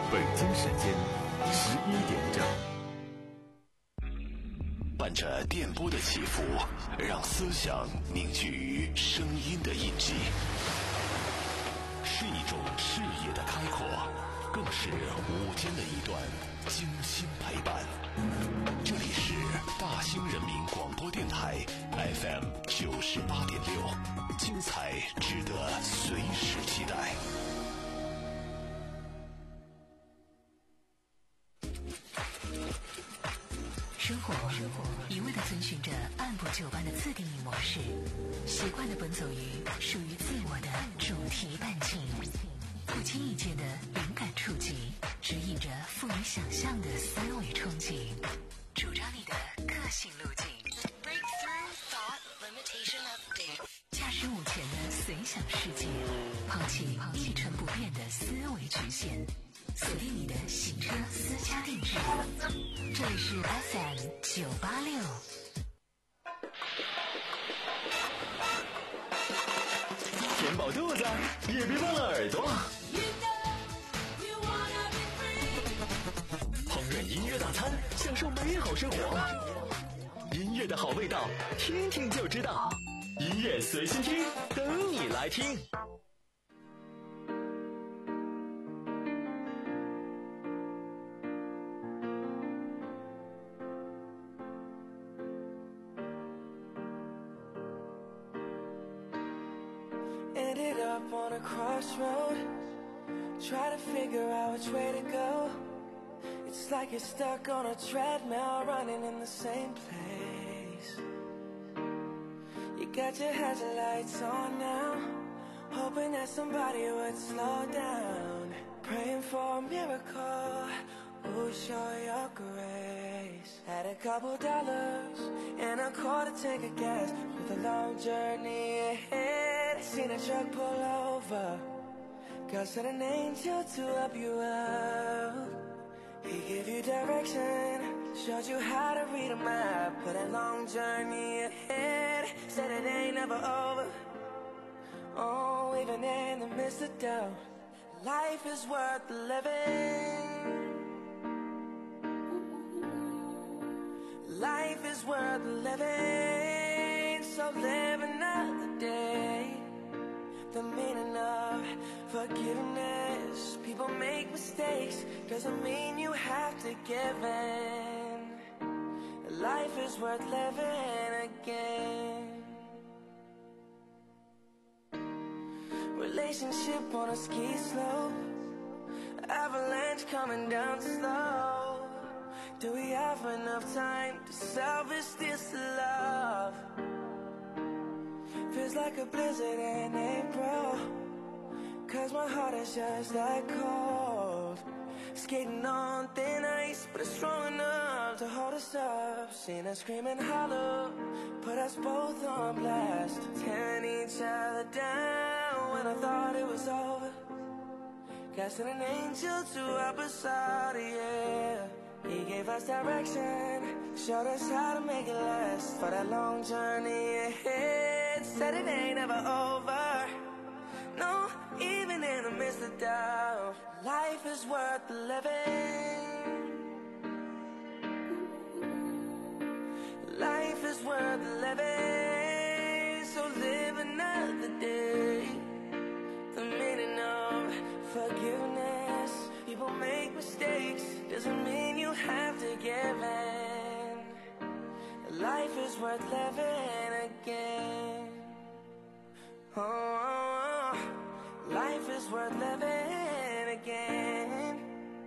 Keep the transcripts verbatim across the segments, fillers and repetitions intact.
北京时间十一点整。 伴着电波的起伏，让思想凝聚于声音的印记，是一种视野的开阔，更是午间的一段精心陪伴。这里是大兴人民广播电台 F M 九十八点六，精彩值得随时期待。 生活一味地遵循着按部就班的自定义模式，习惯地奔走于属于自我的主题半径，不经意间的灵感触及，指引着赋予想象的思维憧憬，主张你的个性路径。Breakthrough Thought Limitation Update， 驾驶午前的随想世界，抛弃一成不变的思维局限，锁定你的行车私家定制。这里是 F M 九八六。 填饱肚子，也别忘了耳朵。烹饪音乐大餐，享受美好生活。音乐的好味道，听听就知道。音乐随心听，等你来听。 Ended up on a crossroad, try to figure out which way to go. It's like you're stuck on a treadmill, running in the same place. You got your headlights on now, hoping that somebody would slow down, praying for a miracle, ooh, show your grace. Had a couple dollars and a quarter tank of gas, with a long journey ahead. Seen a truck pull over, God sent an angel to help you out. He gave you direction, showed you how to read a map, put a long journey ahead, said it ain't never over. Oh, even in the midst of doubt, life is worth living. Life is worth living, so live another day. The meaning of forgiveness. People make mistakes, doesn't mean you have to give in. Life is worth living again. Relationship on a ski slope, avalanche coming down slow. Do we have enough time to salvage this love? Feels like a blizzard in April, cause my heart is just that cold. Skating on thin ice, but it's strong enough to hold us up. Seen us scream and holler, put us both on blast, tearing each other down when I thought it was over. God sent an angel to help us out, yeah. He gave us direction, showed us how to make it last, for that long journey ahead. Said it ain't never over, no, even in the midst of doubt. Life is worth living. Life is worth living, so live another day. The meaning of forgiveness. People make mistakes, doesn't mean you have to give in. Life is worth living again. Oh, life is worth living again.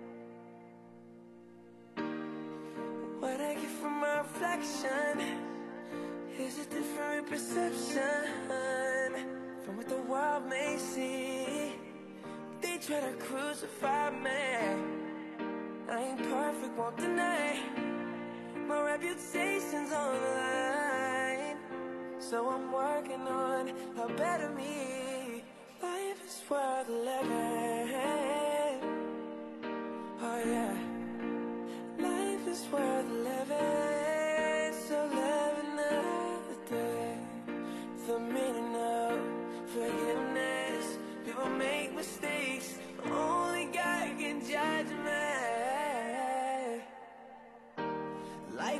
What I get from my reflection is a different perception from what the world may see. They try to crucify me, I ain't perfect, won't deny. My reputation's on the line, so I'm working on a better me. Life is worth living. Oh yeah. Life is worth living, so live another day. The meaning of forgiveness. People make mistakes, only God can judge me.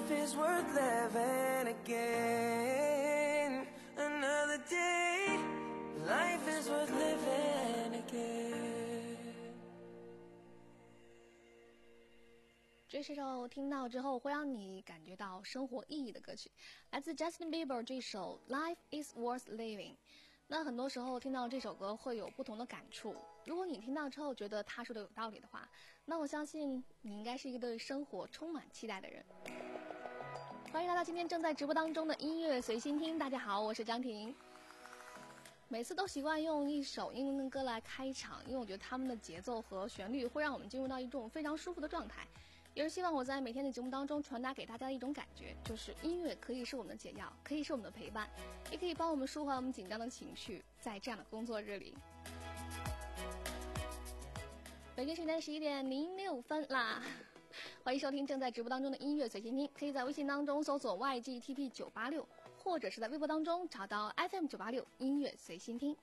life is worth living again. Another day, life is worth living again. 这是首听到之后会让你感觉到生活意义的歌曲，来自 Justin Bieber 这首 Life is Worth Living。 那很多时候听到这首歌会有不同的感触，如果你听到之后觉得他说的有道理的话，那我相信你应该是一个对生活充满期待的人。欢迎来到今天正在直播当中的音乐随心听，大家好，我是张婷。每次都习惯用一首英文歌来开场，因为我觉得他们的节奏和旋律会让我们进入到一种非常舒服的状态，也是希望我在每天的节目当中传达给大家的一种感觉，就是音乐可以是我们的解药，可以是我们的陪伴，也可以帮我们舒缓我们紧张的情绪，在这样的工作日里。北京时间十一点零六分啦，欢迎收听正在直播当中的音乐随心听，可以在微信当中搜索 Y G T P 九八六，或者是在微博当中找到 F M 九八六音乐随心听。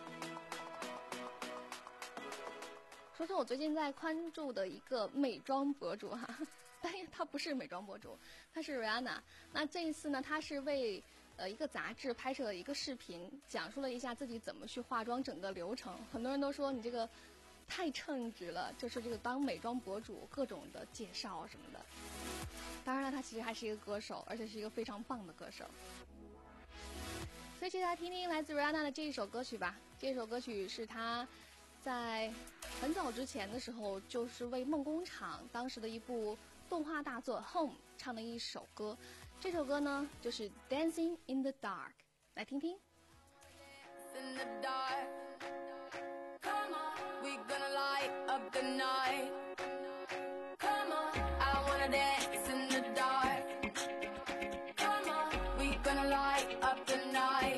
说说我最近在关注的一个美妆博主哈，但是他不是美妆博主，他是 Rihanna。那这一次呢，他是为呃一个杂志拍摄了一个视频，讲述了一下自己怎么去化妆整个流程。很多人都说你这个太称职了，就是这个当美妆博主各种的介绍什么的。当然了，他其实还是一个歌手，而且是一个非常棒的歌手。所以接下来听听来自 Rihanna 的这一首歌曲吧。这首歌曲是他在很早之前的时候，就是为梦工厂当时的一部动画大作 Home 唱的一首歌。这首歌呢就是 Dancing in the Dark， 来听听。 In the dark, come on, we gonna light up the night. Come on, I wanna dance in the dark. Come on, we gonna light up the night.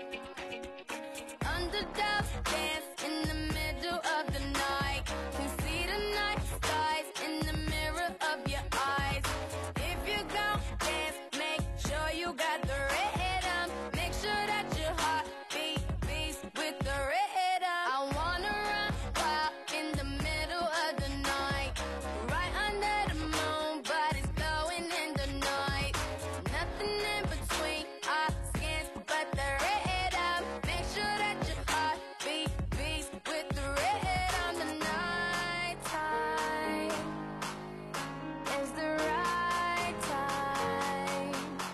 Underdogs dance in the middle of the night. Can see the night skies in the mirror of your eyes. If you gon' dance, make sure you got the rhythm. Make sure that your heart beat beats with the rhythm. I wanna run wild in the middle of the night, right under the moon, but it's glowing in the night. Nothing in between our skins but the rhythm. Make sure that your heart beat beats with the rhythm. The night time is the right time.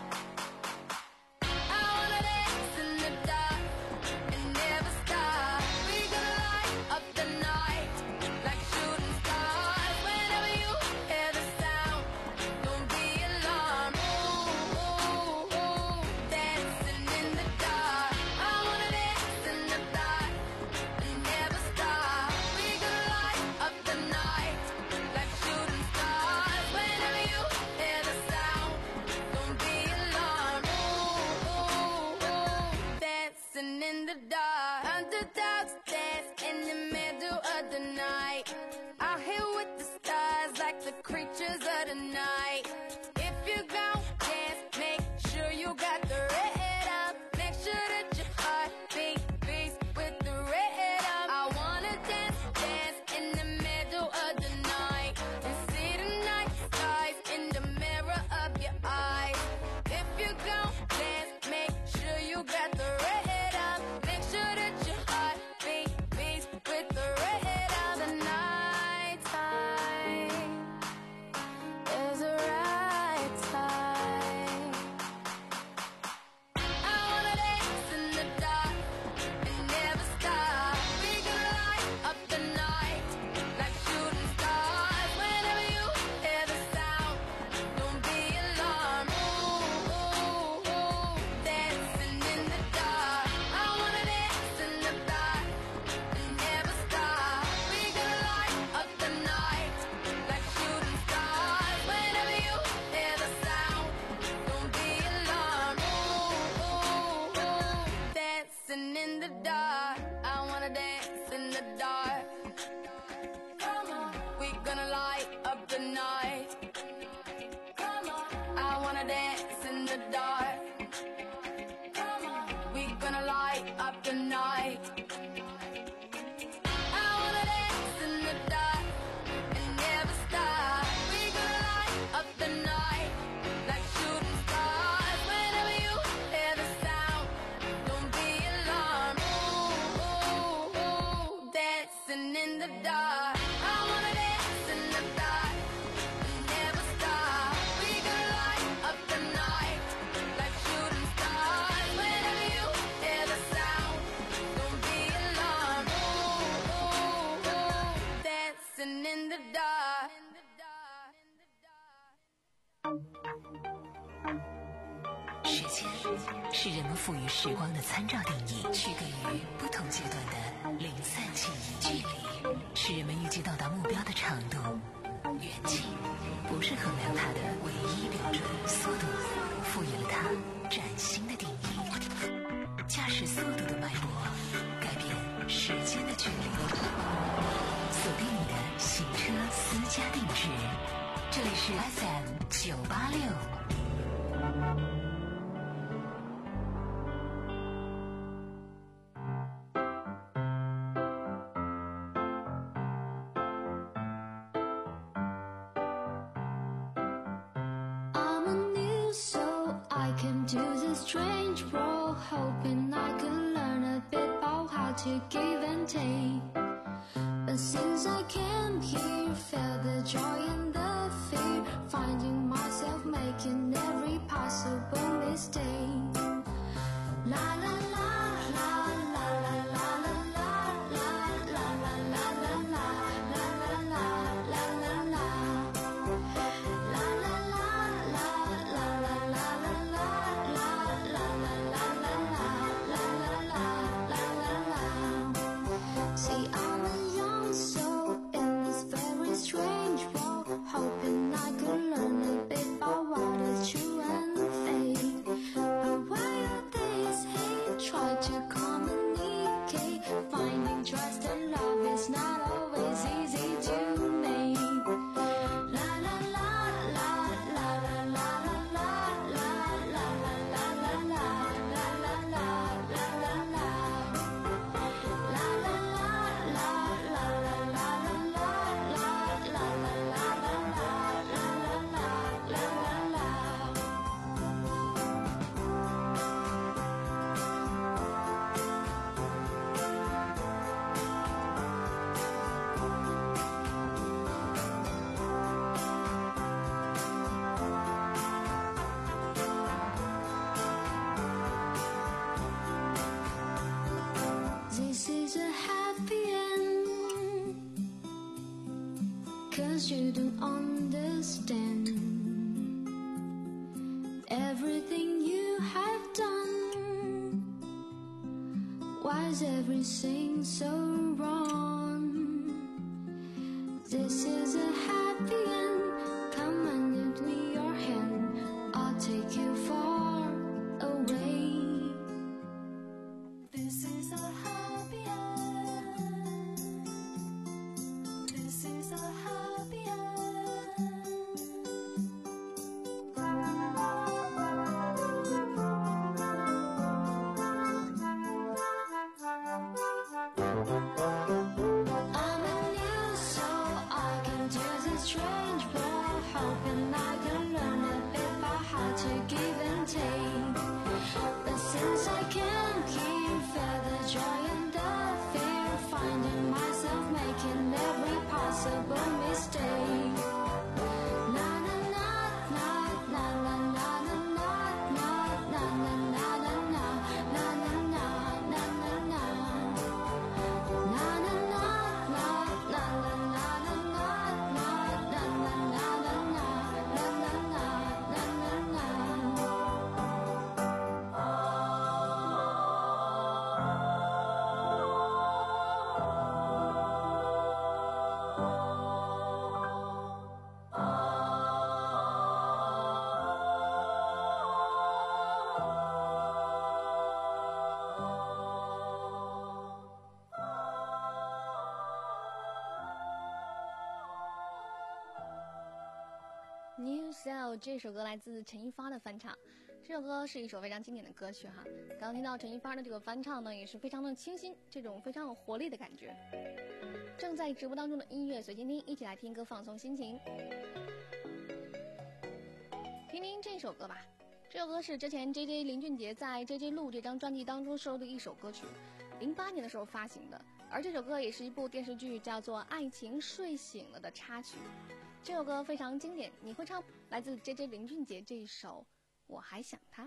I wanna dance in the dark and never stop. We gonna light up the night like shooting stars. Whenever you hear the sound, don't be alarmed. Ooh, ooh, ooh, dancing in the dark. I wanna dance in the dark and never stop. We gonna light up the night like shooting stars. Whenever you hear the sound, don't be alarmed. Ooh, ooh, ooh, dancing in the dark. Underdogs dance in the middle of the night. Out here with the stars like the creatures of the night. If you gon' dance, make sure you got the rhythm. Make sure that your heart beat beats with the rhythm. I wanna dance, dance in the middle of the night and see the night skies in the mirror of your eyes. If you gon' dance, make sure you got the rhythm. Make sure that your heart beat beats with the rhythm. The night time is the right time. I wanna dance in the dark and never stop. We gonna light up the night like shooting stars. Whenever you hear the sound, don't be alarmed. Ooh, ooh, ooh, dancing in the dark. I wanna dance in the dark and never stop. We gonna light up the night like shooting stars. Whenever you hear the sound, don't be alarmed. Ooh, ooh, ooh, dancing in the dark. I wanna dance in the dark. Come on, we gonna light up the night. Come on, I wanna dance in the dark. Come on, we gonna light up the night. I wanna dance in the dark and never stop. We gonna light up the night like the dark. I wanna dance in the dark and never stop. We gonna light up the night like shooting stars. Whenever you hear the sound, don't be alarmed. Ooh, ooh, ooh, dancing in the dark. 时间是人们赋予时光的参照定义，区隔于不同阶段的零散记忆。距离是人们预计到达目标的长度，远近不是衡量它的唯一标准。速度赋予了它崭新的定义。驾驶速度的脉搏改变时间的距离。锁定你的行车私家定制，这里是 F M 九八六。 Strange world, hoping I could learn a bit about how to give and take. But since I came here, felt the joy and the fear, finding myself making every possible mistake. La la la la la la la la la la la la la la la la la la la. See, I'm a young soul in this very strange world, hoping I could learn a bit about what is true and fake. But while this hate try to communicate, finding trust and love is not always easy to make. La la la la la la la la la la la la la la la la la la la. This is a happy end, 'cause you don't understand everything you have done. Why is everything so wrong? This is a happy end. Come and give me your hand, I'll take you far away. This is a happy end. This is a happy end. I'm a new soul, I can do this strange world, hoping I can learn a bit about how to give and take. But since I came here, felt the joy and the fear, finding myself making every possible mistake. Na na na na na na na na na na na na na na na na na na na na. Na na na na na na na na na na na na na na na. 这首歌来自陈一发的翻唱，这首歌是一首非常经典的歌曲哈。刚刚听到陈一发的这个翻唱呢，也是非常的清新，这种非常有活力的感觉。正在直播当中的音乐随心听，一起来听歌放松心情。听听这首歌吧，这首歌是之前 J J 林俊杰在 J J 录这张专辑当中收录的一首歌曲，零八年的时候发行的， 而这首歌也是一部电视剧叫做《爱情睡醒了》的插曲。这首歌非常经典，你会唱？来自 J J 林俊杰这一首《我还想他》。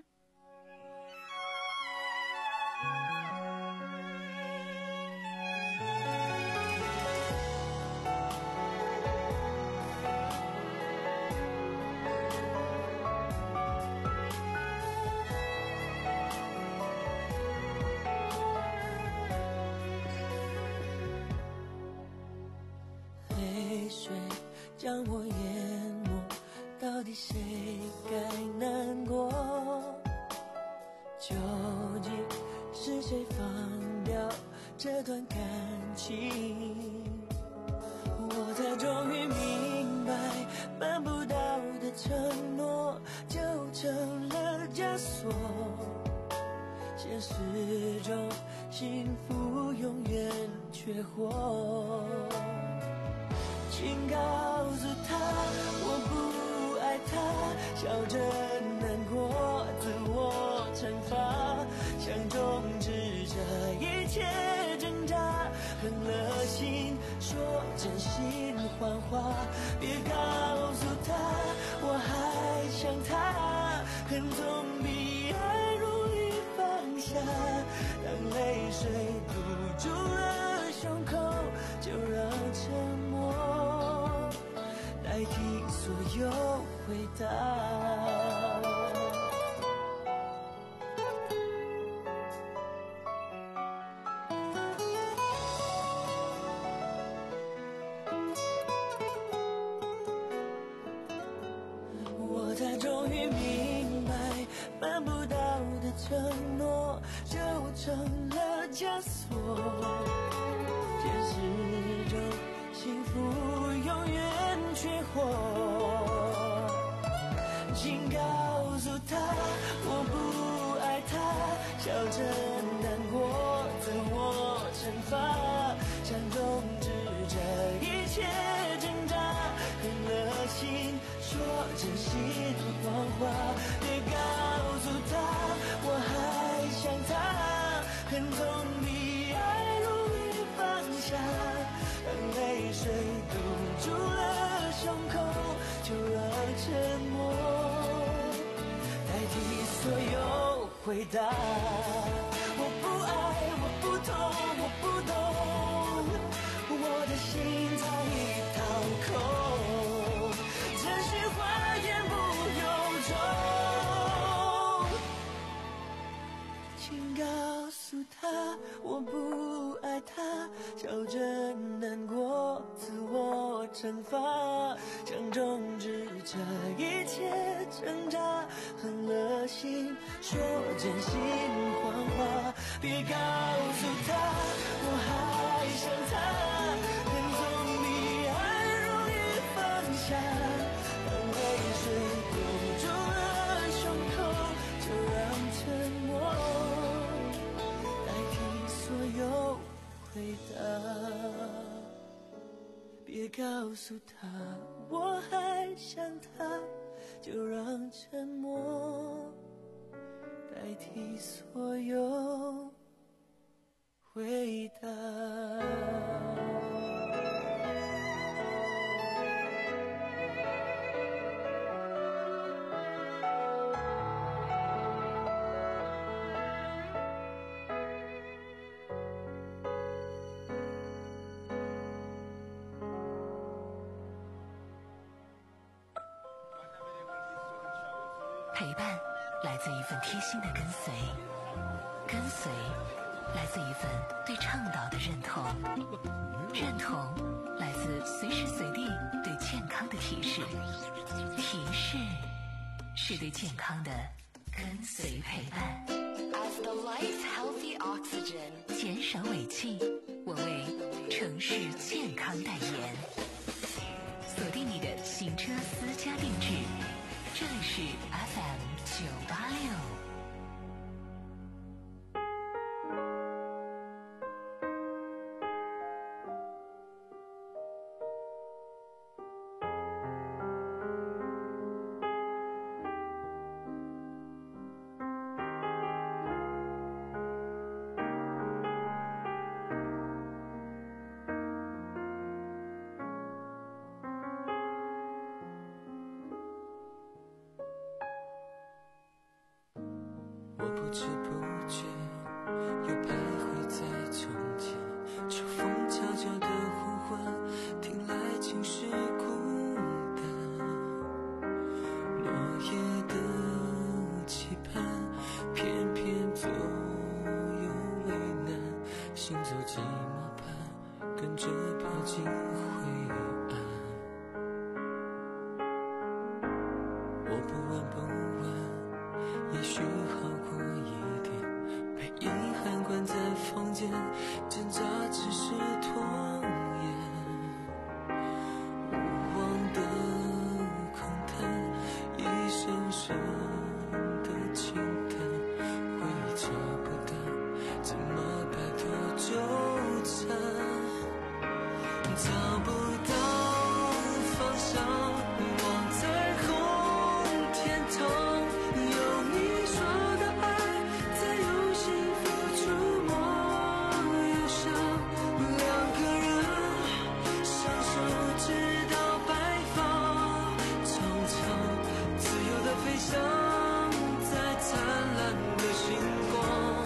泪水将我淹没，到底谁该难过？究竟是谁放掉这段感情？我才终于明白，办不到的承诺就成了枷锁。现实中幸福永远缺货。请告诉他我不爱他，笑着难过，自我惩罚，想终止这一切挣扎，狠了心说真心谎话，别告诉他我还想他，恨总比爱容易放下，当泪水堵住了胸口，就让沉默代替所有回答。我才终于明白，办不到的承诺就成了枷锁。现实中幸福永远缺货。请告诉他我不爱他，笑着难过，自我惩罚，想终止这一切挣扎，狠了心说真心谎话，别告诉他我还想他，恨总比爱容易放下，当泪水堵住了胸口，就让沉默代替所有回答。我不爱，我不痛，我不懂，我的心在掏空，真实话言不由衷。请告诉他我不爱他，笑着难过，自我惩罚，想终止这一切挣扎，狠了心说真心谎话，别告诉他我还想他，恨总比爱容易放下，当泪水堵住了胸口，就让沉默代替所有回答。别告诉他我还想他，就让沉默代替所有回答。 陪伴来自一份贴心的跟随，跟随来自一份对倡导的认同，认同来自随时随地对健康的提示，提示是对健康的跟随陪伴。 As the light healthy oxygen， 减少尾气，我为城市健康代言。锁定你的行车私家定制，这里是 F M 九八六。 知不觉又徘徊在从前，秋风悄悄的呼唤，听来尽是孤单。落叶的期盼，偏偏左右为难，行走寂寞般，跟着飘进灰暗。我不问不问，也许好过一点，被遗憾关在房间，挣扎只是拖延。无望的空谈，一声声的情感，回忆找不到，怎么摆脱纠缠？找不到方向，望彩虹天堂，有你说的爱，在用心付出莫忧伤。两个人相守直到白发，长长自由的飞翔，在灿烂的星光。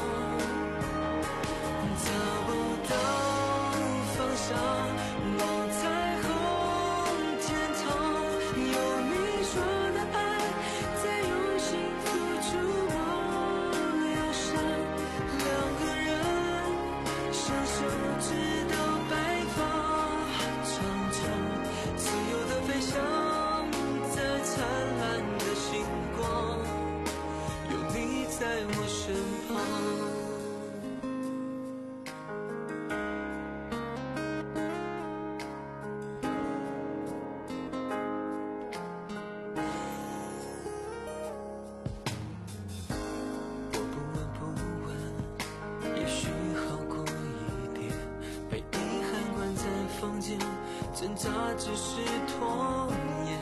找不到方向，望彩虹天堂，有你说的爱，在用心付出莫忧伤。两个人相守直到白发，长长自由的飞翔，在灿烂的星光，有你在我身旁。我不问不问，也许好过一点，被遗憾关在房间，挣扎只是拖延。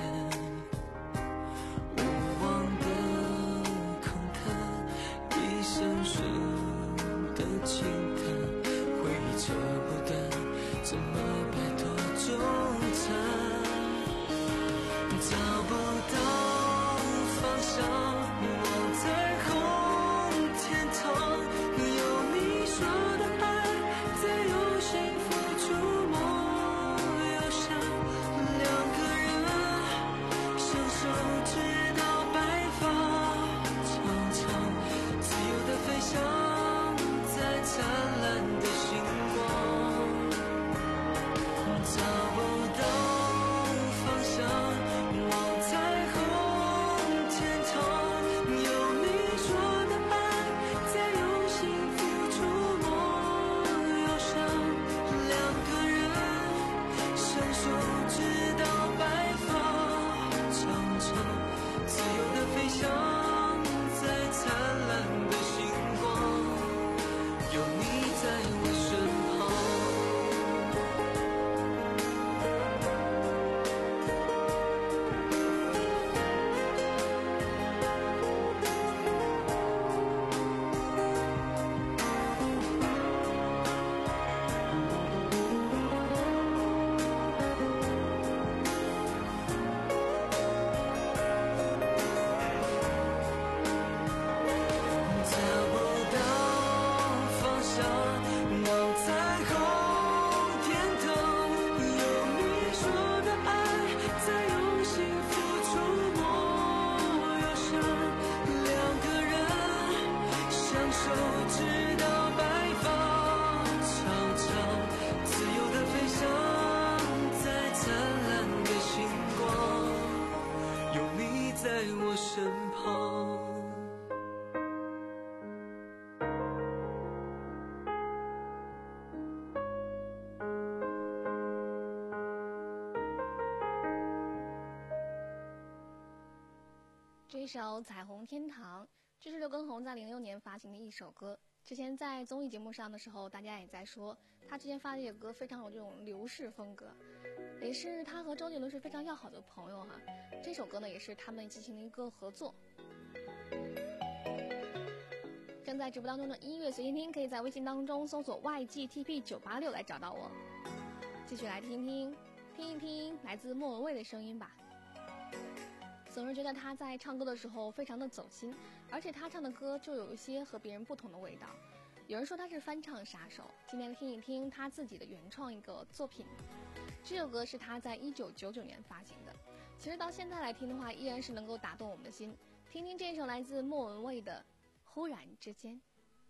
无望的空谈，一声声的轻叹，回忆扯不断，怎么摆脱纠缠？找不到方向，望彩虹天堂，有你说的爱，在用心付出莫忧伤。两个人相守直到白发，长长自由的飞翔，在灿烂的星光。找不到方向，望彩虹天堂，有你说的爱，在用心付出莫忧伤。两个人相守直到白发，长长自由的飞翔，在灿烂的星光，有你在我身旁。找不到方向，望彩虹天堂，有你说的爱，在用心付出莫忧伤。两个人相守直到白发，长长自由的飞翔，在灿烂的星光，有你在我身旁。 这首《彩虹天堂》，这是刘畊宏在零六年发行的一首歌。之前在综艺节目上的时候，大家也在说他之前发的这个歌非常有这种流式风格，也是他和周杰伦是非常要好的朋友哈。这首歌呢，也是他们进行了一个合作。正在直播当中的音乐随心听，可以在微信当中搜索 Y G T P 九八六来找到我。继续来听听听一听来自莫文蔚的声音吧。 总是觉得他在唱歌的时候非常的走心，而且他唱的歌就有一些和别人不同的味道。有人说他是翻唱杀手，今天听一听他自己的原创一个作品。这首歌是他在一九九九年发行的，其实到现在来听的话，依然是能够打动我们的心。听听这首来自莫文蔚的《忽然之间》。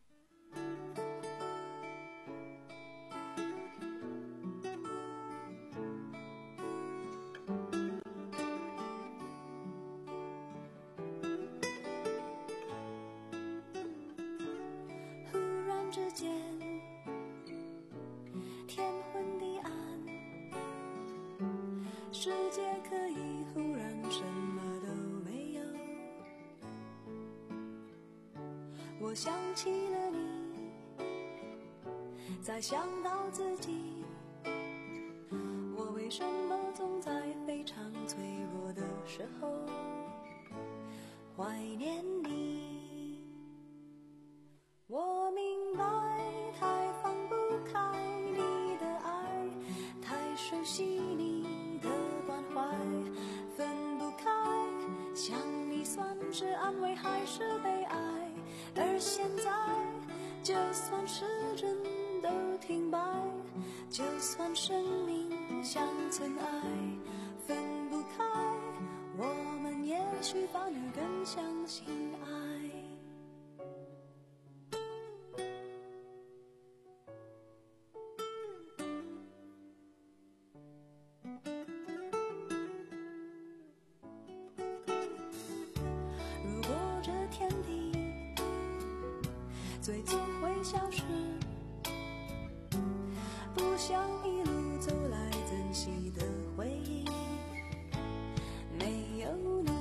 世界可以忽然什么都没有，我想起了你，再想到自己，我为什么总在非常脆弱的时候怀念你？我明白太放不开你的爱，太熟悉你分不开，想你算是安慰还是悲哀？而现在，就算时针都停摆，就算生命像尘埃，分不开，我们也许反而更相信爱。最终会消失，不想一路走来珍惜的回忆没有你。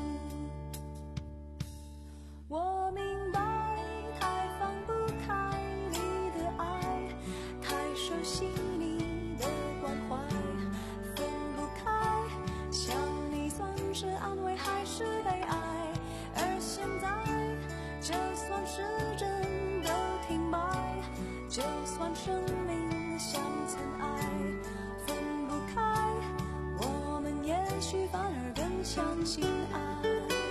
我明白太放不开你的爱，太熟悉你的关怀，分不开，想你算是安慰还是悲哀？而现在，就算时针就算生命像尘埃，分不开，我们也许反而更相信爱。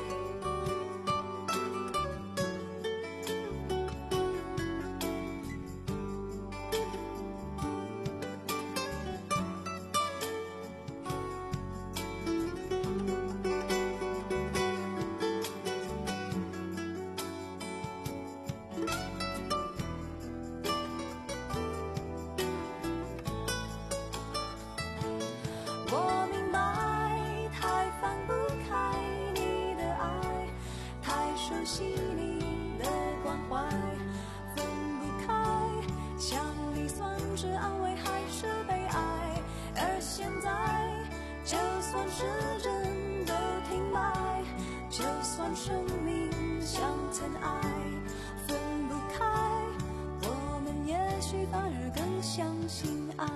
我明白太放不开你的爱，太熟悉你的关怀，分不开，想你算是安慰还是悲哀？而现在，就算时针都停摆，就算生命像尘埃，分不开，我们也许反而更相信爱。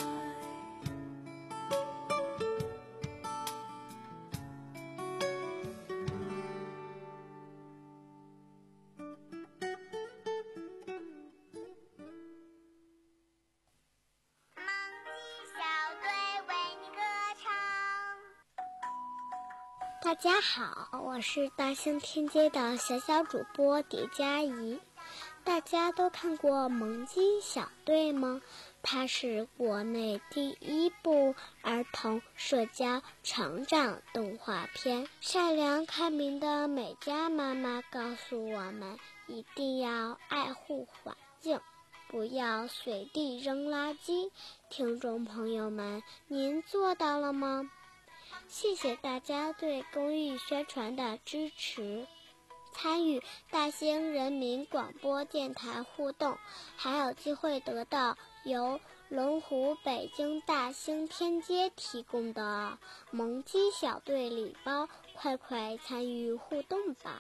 大家好，我是大兴天街的小小主播蝶佳怡。大家都看过《萌鸡小队》吗？它是国内第一部儿童社交成长动画片。善良开明的美嘉妈妈告诉我们，一定要爱护环境，不要随地扔垃圾。听众朋友们，您做到了吗？谢谢大家对公益宣传的支持。参与大兴人民广播电台互动，还有机会得到由龙湖北京大兴天街提供的萌鸡小队礼包，快快参与互动吧！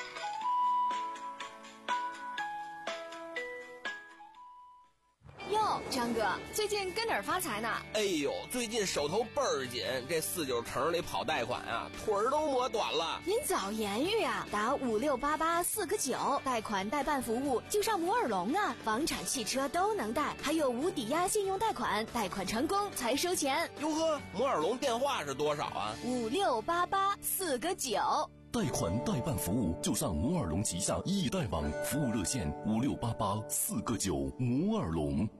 哟， 哟，张哥，最近跟哪儿发财呢？ 哎呦，最近手头倍儿紧，这四九城里跑贷款啊，腿儿都磨短了。 您早言语啊，打五六八八四个九，贷款代办服务就上摩尔龙啊，房产、汽车都能贷，还有无抵押信用贷款，贷款成功才收钱。 哟呵，摩尔龙电话是多少啊？ 五六八八四个九。 贷款代办服务就上摩尔龙旗下易贷网，服务热线五六八八四个九。摩尔龙。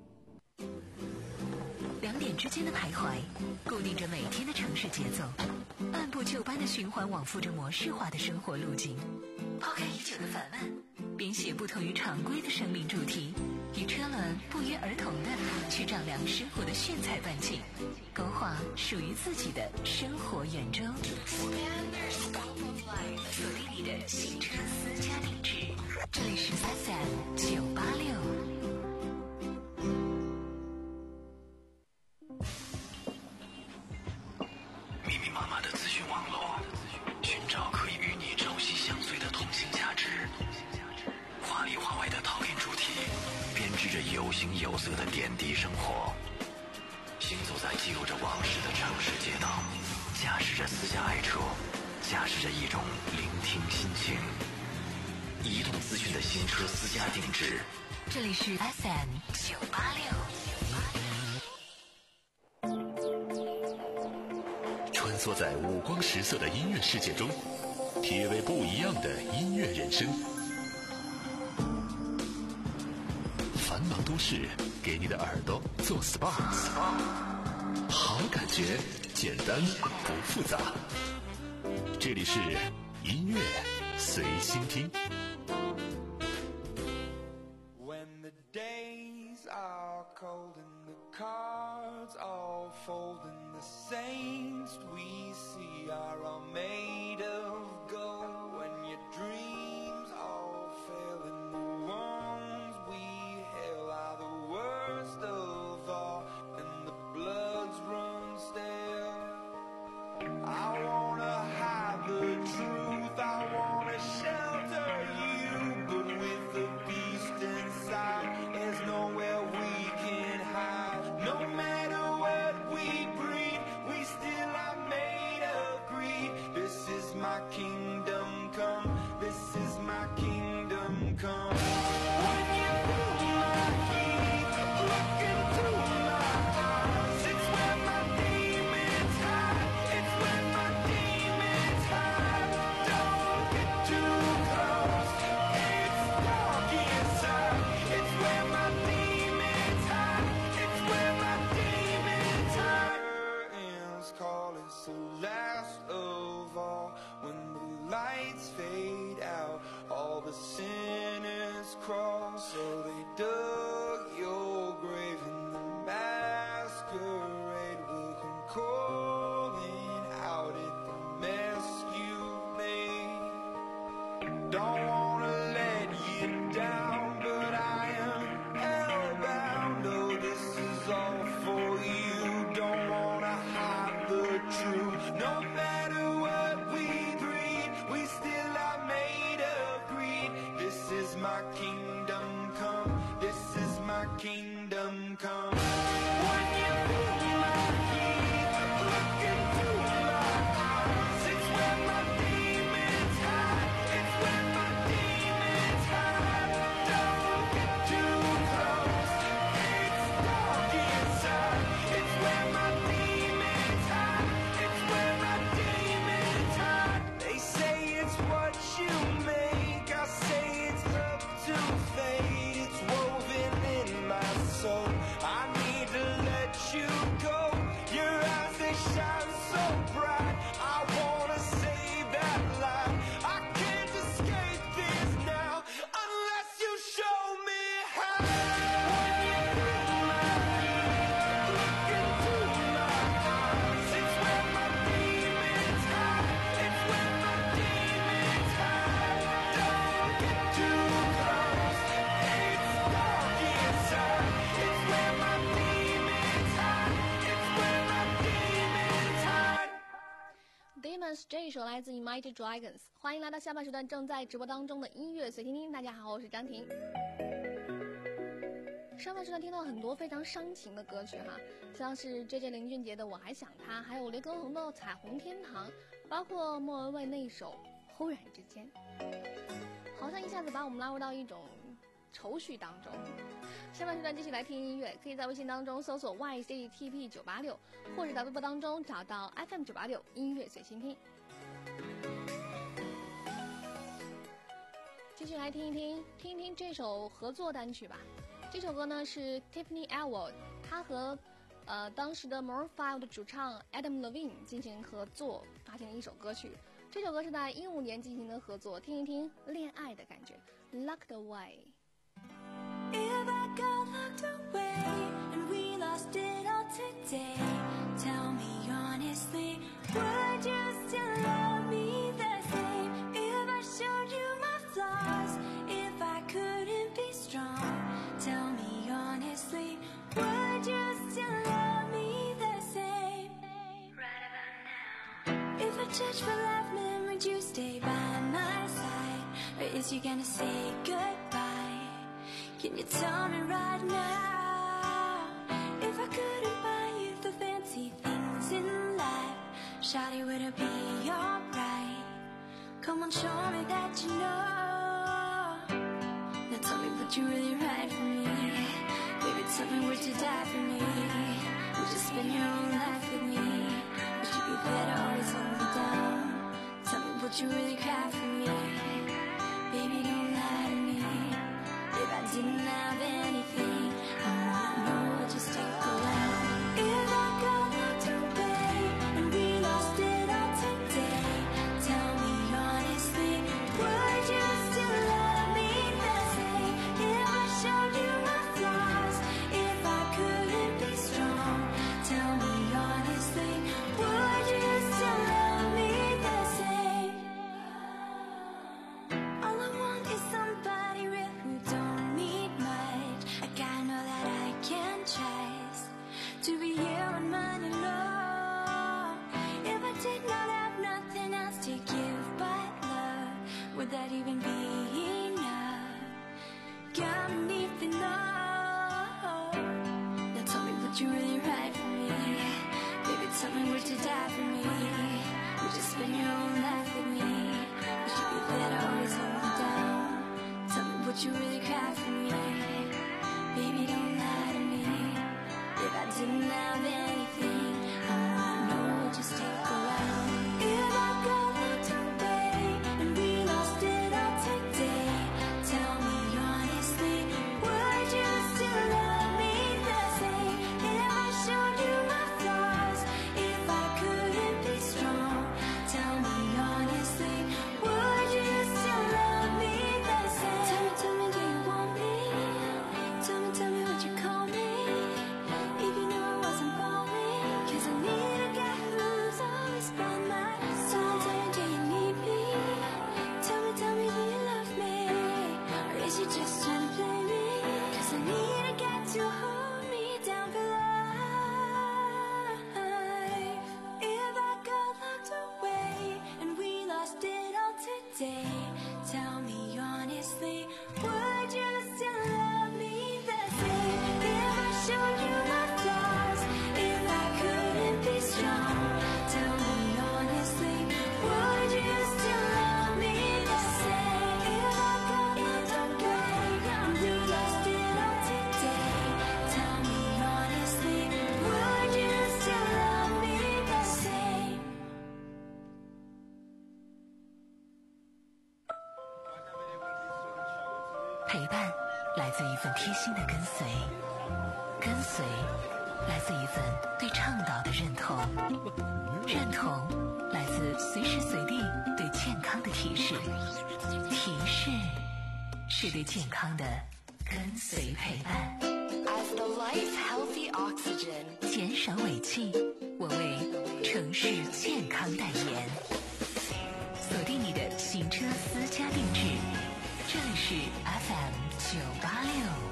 两点之间的徘徊，固定着每天的城市节奏，按部就班的循环往复着模式化的生活路径。抛开已久的烦闷，编写不同于常规的生命主题，与车轮不约而同的去丈量生活的炫彩半径，勾画属于自己的生活圆周。锁定你的新车私家定制，这里是 F M 九八六。 密密麻麻的资讯网络，寻找可以与你朝夕相随的同性价值。华里华外的讨论主题，编织着有形有色的点滴生活。行走在记录着往事的城市街道，驾驶着私家爱车，驾驶着一种聆听心情。移动资讯的新车私家定制， 这里是 F M 九八六。 穿梭在五光十色的音乐世界中，体味不一样的音乐人生。繁忙都市给你的耳朵做 S P A， 好感觉，简单不复杂。这里是音乐随心听。 When the days are cold and the cards all fold and the saints we see are all made of gold, when your dreams all fail and the ones we hail are the worst of all and the bloods run stale. I wanna hide the truth, I wanna shelter you, but with the beast inside, there's nowhere we can hide. No matter what we breed, we still are made of greed. This is my kingdom come, this is my kingdom come. When you pull my heat, look into my eyes, it's where my demons hide, it's where my demons hide. Don't get too close, it's dark inside, it's where my demons hide, it's where my demons hide. Curtains call, it's the last of all. When the lights fade out, all the sinners crawl. So they dug your grave and the masquerade will come calling out at the mess you made. Don't wanna let you down, but I am hellbound. Oh, this is all for you. Don't wanna hide the truth. No matter what we breed, we still are made of greed. This is my kingdom come, this is my kingdom come. When you pull my heat, look into my eyes, it's where my demons hide, it's where my demons hide. Don't get too close, it's dark inside, it's where my demons hide, it's where my demons hide. They say it's what you make, I say it's up to fate, it's woven in my soul. I need to let you go, your eyes they shine so bright, I wanna save that light. I can't escape this now unless you show me how. When you pull my heat, look into my eyes, it's where my demons hide, it's where my demons hide. Don't get too close, it's dark inside, it's where my demons hide, it's where my demons hide. Demons 这一首来自 Mighty Dragons， 欢迎来到下半时段正在直播当中的音乐随听听。大家好，我是张婷。 上半时段听到很多非常伤情的歌曲哈，像是 J J 林俊杰的《我还想他》，还有刘畊宏的《彩虹天堂》，包括莫文蔚那一首《忽然之间》，好像一下子把我们拉入到一种愁绪当中。下半时段继续来听音乐，可以在微信当中搜索 Y C T P 九八六，或者在微博当中找到 F M 九八六音乐随心听。继续来听一听，听一听这首合作单曲吧。这首歌呢是 Tiffany Elwood， 他和呃当时的 Maroon 五的主唱 Adam Levine 进行合作，发行了一首歌曲。这首歌是在一五年进行的合作，听一听恋爱的感觉 ，Locked Away。If I got locked away and we lost it all today, tell me honestly, would you still love me the same? If I showed you my flaws, if I couldn't be strong, tell me honestly, would you still love me the same? Right about now. If I judge for life, man, would you stay by my side? Or is you gonna say goodbye?Can you tell me right now? If I couldn't buy you the fancy things in life, shawty, would it be alright? Come on, show me that you know. Now tell me, would you really ride for me? Baby, tell me, would you die for me? Would you spend your whole life with me? Would you be there to always hold me down? Tell me, would you really cry for me? Baby, don't lie to me.If I didn't have anything, I wanna know, just take a while. If I got locked away and we lost it all today, tell me honestly, would you still love me the same? If I showed you my flaws, if I couldn't be strong, tell me honestly, would you still love me the same? All I want is somebody real who don't.I know that I can trust to be here on mine alone. If I did not have nothing else to give but love, would that even be enough? Got me the know. Now tell me, would you really ride for me? Baby, tell me, would you die for me? Would you spend your whole life with me? Would you be there to always hold me down? Tell me, would you really cry for me?Baby, don't lie to me. If I didn't have anything, I wanna know, just take a while. If I got locked away and we lost it all today, tell me honestly, would you still love me the same? If I showed you my flaws, if I couldn't be strong, tell me honestly, would you still love me the same? Tell me, tell me, do you want me?Tell me, tell me, would you call me? If you knew I wasn't falling, 'cause I need a guy who's always by my side. Tell me, tell me, do you need me? Tell me, tell me, do you love me? Or is you just trying to play me? 'Cause I need a guy to hold me down for life. If I got locked away and we lost it all today, tell me honestly, would you still love me?If I showed you my flaws, if I couldn't be strong, tell me honestly, would you still love me the same? If I got locked away and we lost it all today, tell me honestly, would you still love me the same? 陪伴来自一份贴心的跟随，跟随来自一份对倡导的认同，认同来自随时随地对健康的提示，提示是对健康的跟随陪伴。 As the life healthy oxygen， 减少尾气，我为城市健康代言。锁定你的行车私家定制，这里是 F M 九八六。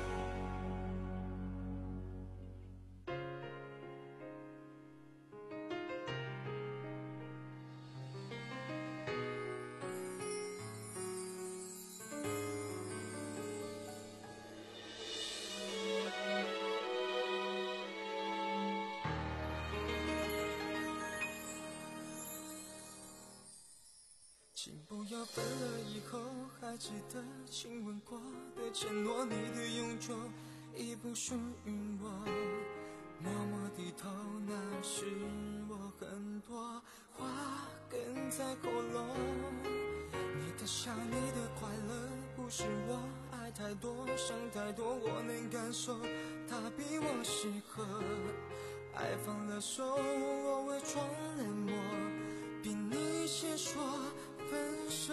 请不要分了以后还记得亲吻过的承诺，你的永久已不属于我。默默低头，那是我很多话哽在喉咙。你的笑，你的快乐，不是我爱太多，想太多，我能感受，他比我适合。爱放了手，我伪装冷漠，比你先说分手。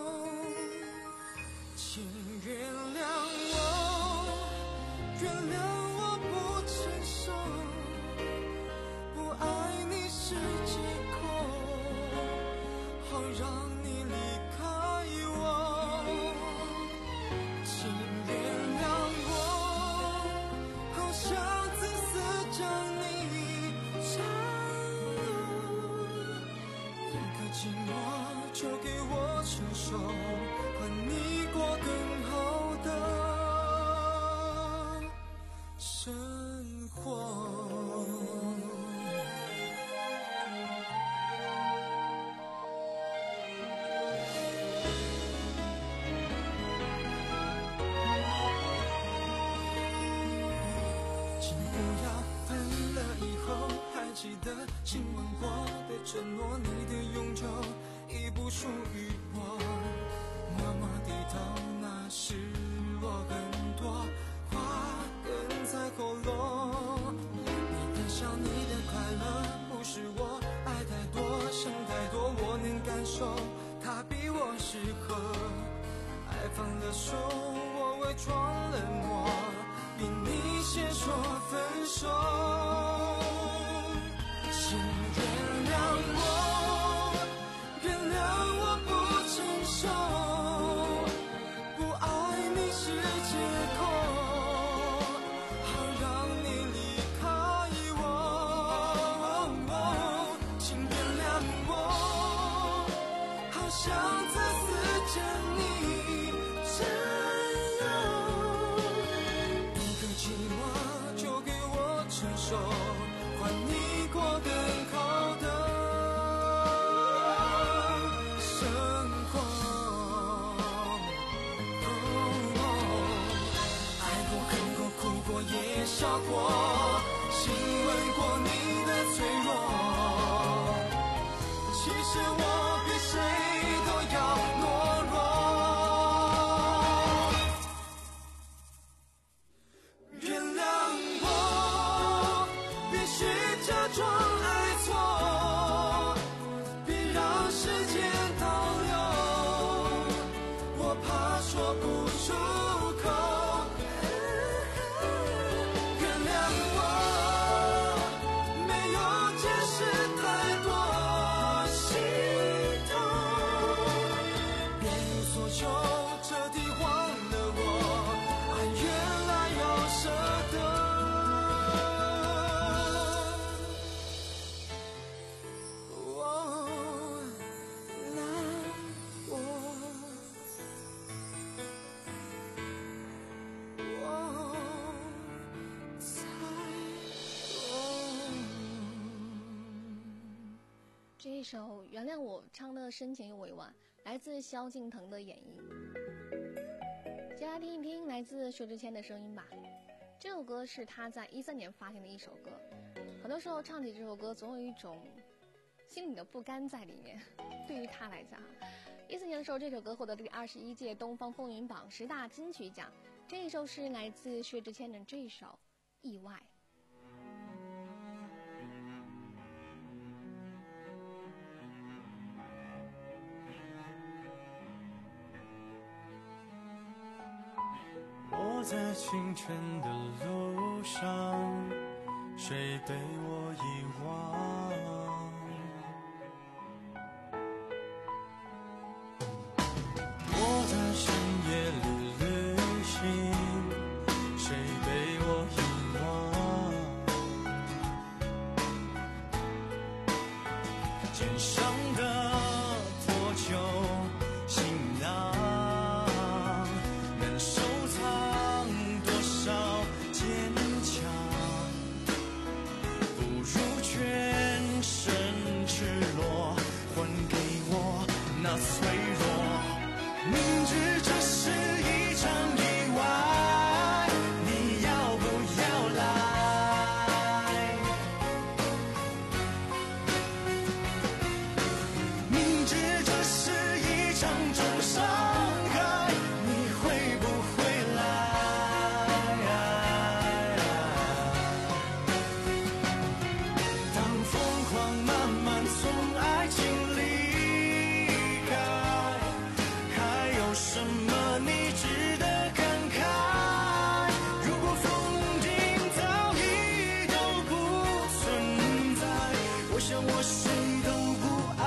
请原谅我，原谅我不成熟，不爱你是借口，好让你离开我。请原谅我，好想自私将你占有，一个寂寞就给我承受，和你过更好的生活。请不要分了以后还记得亲吻过的承诺，你的永久已不属于我。默默低头，那是我很多话哽在喉咙。你的笑，你的快乐，不是我爱太多，想太多，我能感受，它比我适合。爱放了手，我伪装冷漠，比你先说分手。请原谅我，原谅我不成熟，不爱你是借口，好让你离开我。请原谅我，好想自私将你占有，一个寂寞就给我承受，换你过更好的生活。爱过恨过哭过也笑过，亲吻过你的脆弱，其实我比谁都要懦弱。原谅我，必须假装爱错，别让时间倒流，我怕说不出口。原谅我，没有解释太多心痛，别无所求，彻底忘了我，爱原来要舍得。哦，让我，我才懂。 这一首《原谅我》唱的深情又委婉，来自萧敬腾的演绎。接下来听一听来自薛之谦的声音吧。这首歌是他在一三年发行的一首歌，很多时候唱起这首歌总有一种心里的不甘在里面。对于他来讲，一四年的时候，这首歌获得第二十一届东方风云榜十大金曲奖。这一首是来自薛之谦的这一首《意外》。 我在清晨的路上，谁被我遗忘？我在深夜里旅行，谁被我遗忘？肩上的破旧行囊，能收藏多少坚强？不如全身赤裸，还给我那脆弱。 谁都不爱。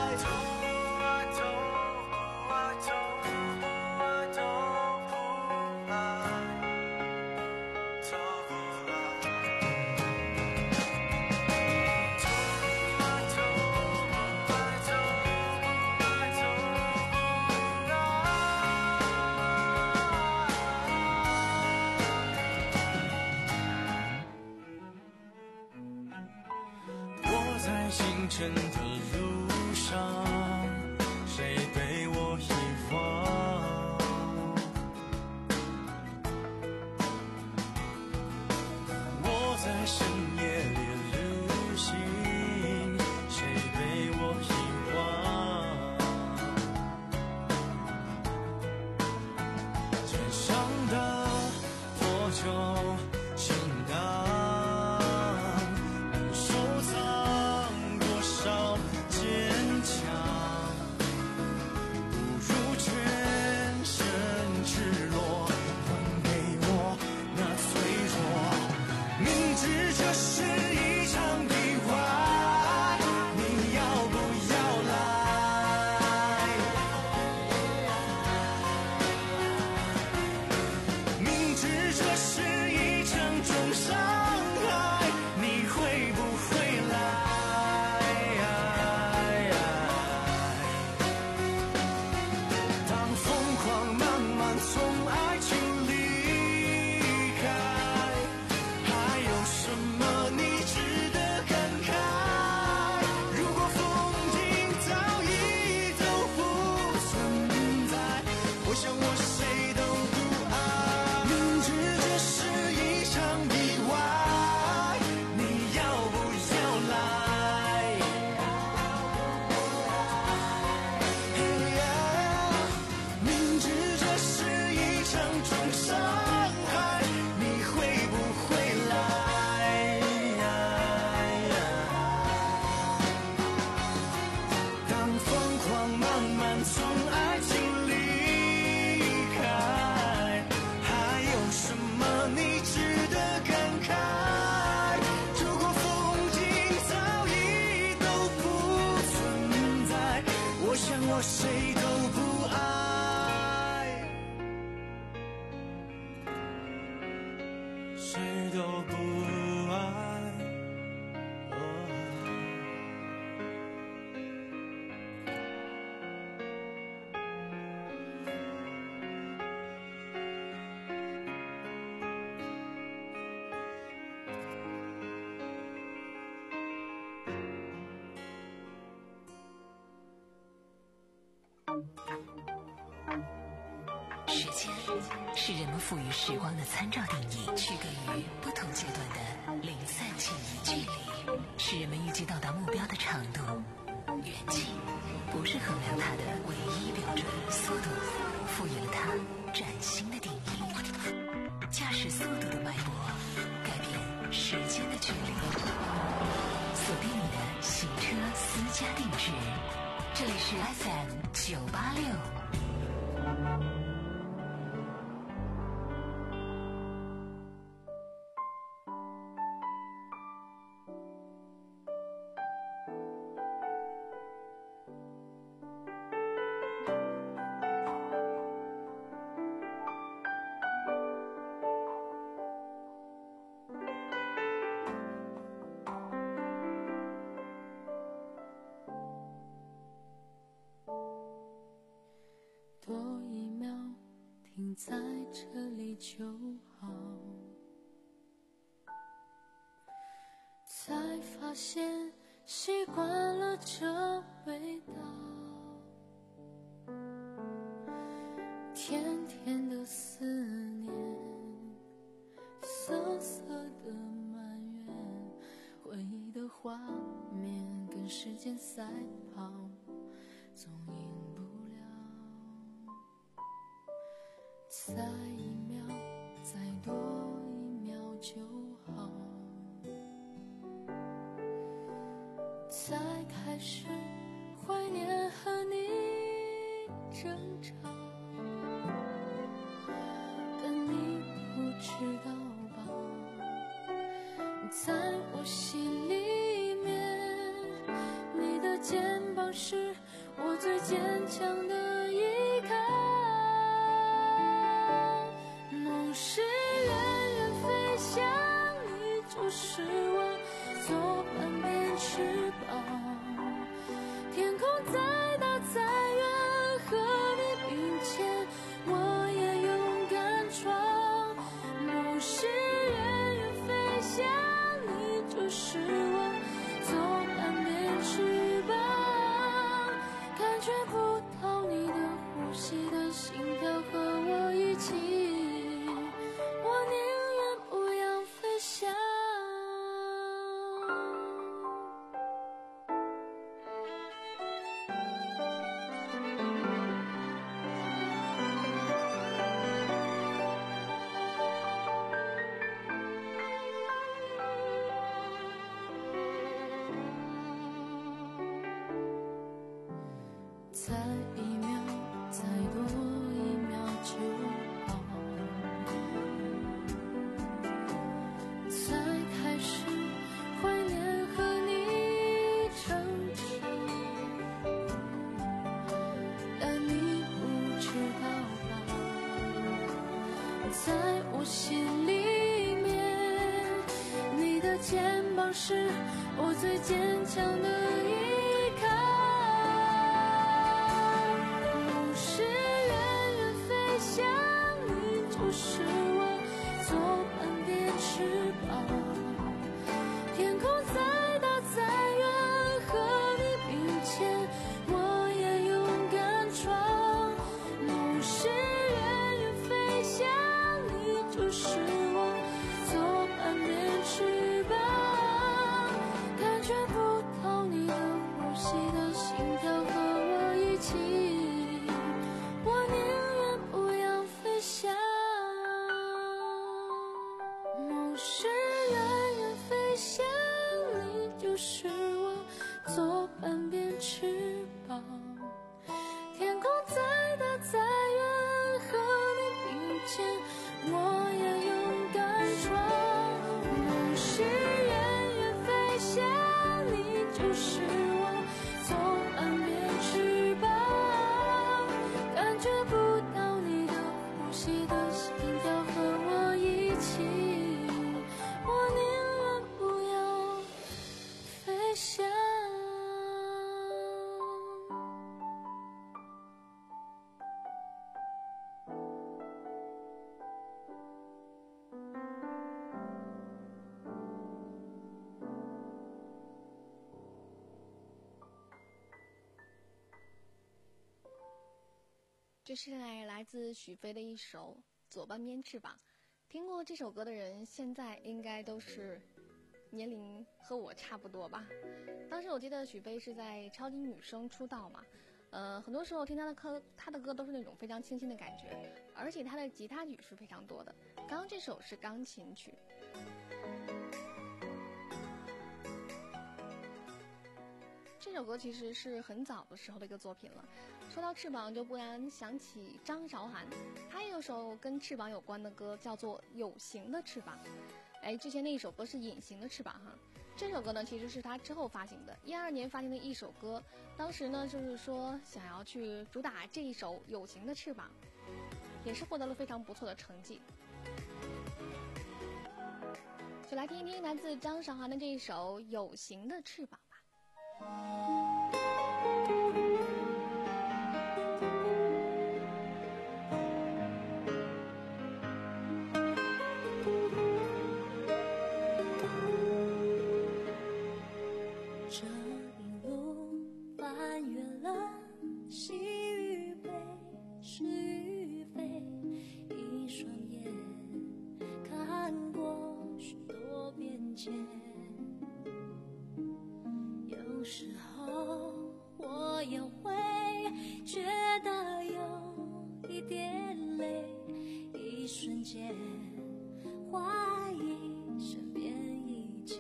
在清晨的路上，谁被我遗忘？我在深夜里旅行，谁被我遗忘？肩上的破旧行囊，收藏坚强，不如全身赤裸，还给我那脆弱。明知这是一场意外，你要不要来？明知这是一场重伤害，你会不会来？从爱情离开，还有什么你值得感慨？如果风景早已都不存在，我想我谁都不爱。明知这是一场意外，你要不要来？明知这是一场重伤害，你会不会来？当疯狂慢慢从爱情离开，还有什么你值得感慨？如果风景早已都不存在，我想我谁都不爱。谁都不爱，哦时间是人们赋予时光的参照定义，区隔于不同阶段的零散记忆。距离是人们预计到达目标的长度，远近不是衡量它的唯一标准。速度赋予了它崭新的定义。驾驶速度的脉搏，改变时间的距离。锁定你的行车私家定制，这里是 F M 九八六。 多一秒停在这里就好，才发现习惯了这味道，甜甜的思念，涩涩的埋怨，回忆的画面跟时间赛跑，总赢不了。再一秒，再多一秒就好，才开始怀念和你争吵，但你不知道吧，在我心里面是我最坚强的依靠。梦是远远飞翔，你就是我左半边翅膀。天空再大再远，和你并肩，我也勇敢闯。梦是远远飞翔，你就是我左半边翅膀。感觉不到你的呼吸的心跳和我一起，我宁愿不要飞翔。再一秒，再多一秒就好，才开始怀念和你争吵，但你不知道吧，在我心里面，你的肩膀是我最坚强的依靠。是我左半边翅膀，天空再大再远，和你并肩，我也勇敢闯。梦是远远飞翔，你就是我左半边翅膀。感觉不到你的呼吸的心跳和我一起，我宁愿不要飞翔。梦是远远飞翔，你就是我左半边翅膀。天空再大再远，和你并肩，我也勇敢闯。梦是远远飞翔，你就是我左半边翅膀。感觉不到你的呼吸的心跳和我一起，我宁愿不要飞翔。 这是来自许飞的一首《左半边翅膀》。听过这首歌的人，现在应该都是年龄和我差不多吧。当时我记得许飞是在超级女声出道嘛，呃，很多时候听他的歌，他的歌都是那种非常清新的感觉，而且他的吉他曲是非常多的。刚刚这首是钢琴曲。这首歌其实是很早的时候的一个作品了。说到翅膀，就不难想起张韶涵，她也有首跟翅膀有关的歌，叫做《有形的翅膀》。哎，之前那一首歌是《隐形的翅膀》哈。这首歌呢，其实是她之后发行的，一二年发行的一首歌。当时呢，就是说想要去主打这一首《有形的翅膀》，也是获得了非常不错的成绩。就来听一听来自张韶涵的这一首《有形的翅膀》吧。 这一路翻越了喜与悲，是与非，一双眼看过许多变迁。有时候我也会觉得有一点累，一瞬间怀疑身边一切。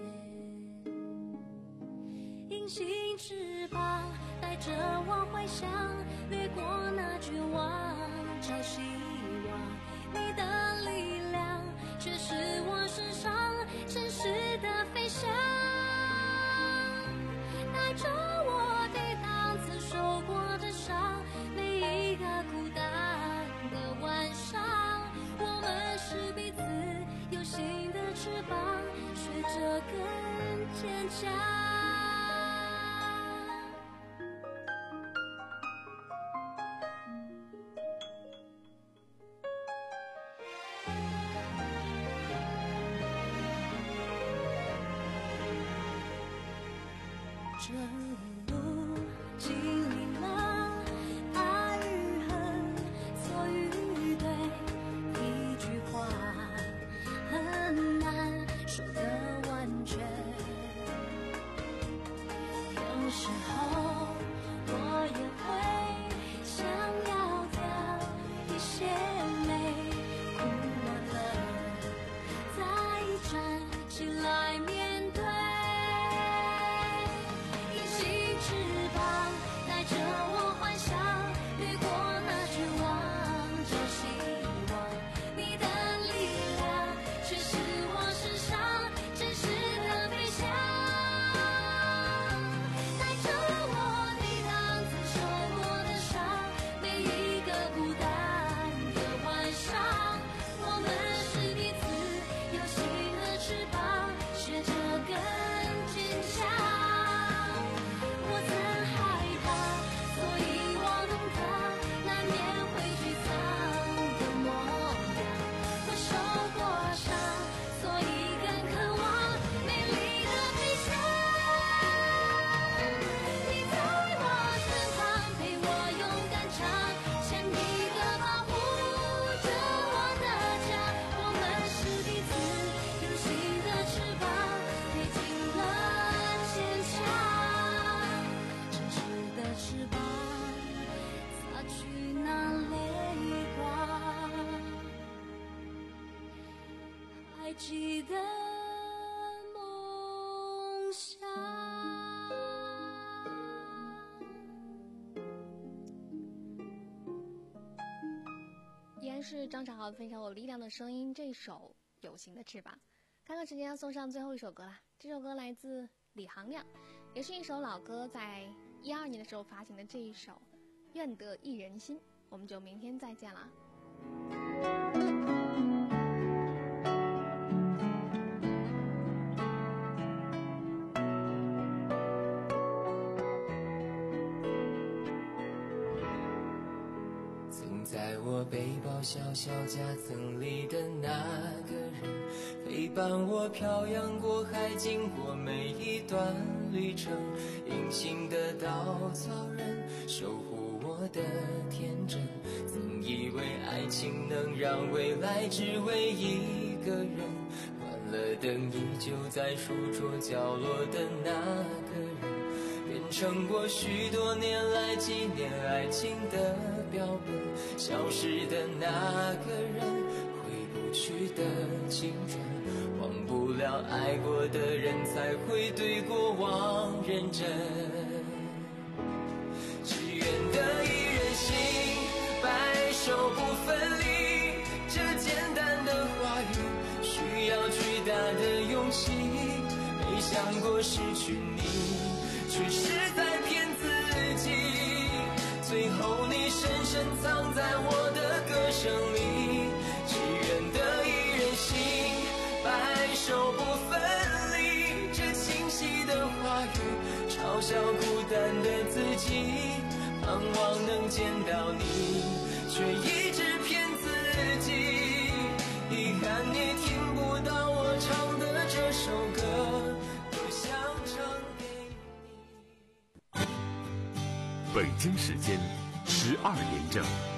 隐形翅膀带着我回想，掠过那绝望，找希望。你的力量却是我身上真实的飞翔，带着我抵挡自这一路经历了爱与恨，错与对，一句话很难说得完全。有时候我也会想要掉一些泪，哭完了再站起来面对。一起翅膀带着我幻想，掠过那绝望着希望，你的力量却是我身上真实的飞翔，带着我抵挡曾受过的伤，每一个孤单的晚上，我们是彼此有形的翅膀，学着更坚强。我曾害怕，所以我懂它，难免会沮丧的模样。我受过伤，所以更渴望美丽的飞翔。你在我身旁，陪我勇敢唱，牵一个保护着我的家。我们是彼此有形的翅膀，贴近了坚强，真实的翅膀，擦去那泪光。还记得梦想。 依然是张韶涵非常有力量的声音，这首《有形的翅膀》。看看时间要送上最后一首歌了，这首歌来自李行亮，也是一首老歌，在一二年的时候发行的这一首《愿得一人心》。我们就明天再见了。 曾在我背包小小夹层里的那个人，陪伴我漂洋过海，经过每一段旅程。隐形的稻草人，守护我的天真。曾以为爱情能让未来只为一个人，关了灯依旧在书桌角落的那个人，变成过许多年来纪念爱情的标本。消失的那个人，回不去的青春，忘不了爱过的人，才会对过往认真。只愿得一人心，白首不分离，这简单的话语需要巨大的勇气。没想过失去你，却是在骗自己。最后你深深藏在我的歌声里，只愿得一人心，白首不分离。这清晰的话语嘲笑孤单的自己，盼望能见到你，却一直骗自己。遗憾你听不到我唱的这首歌，多想唱给你。 北京时间十二点整。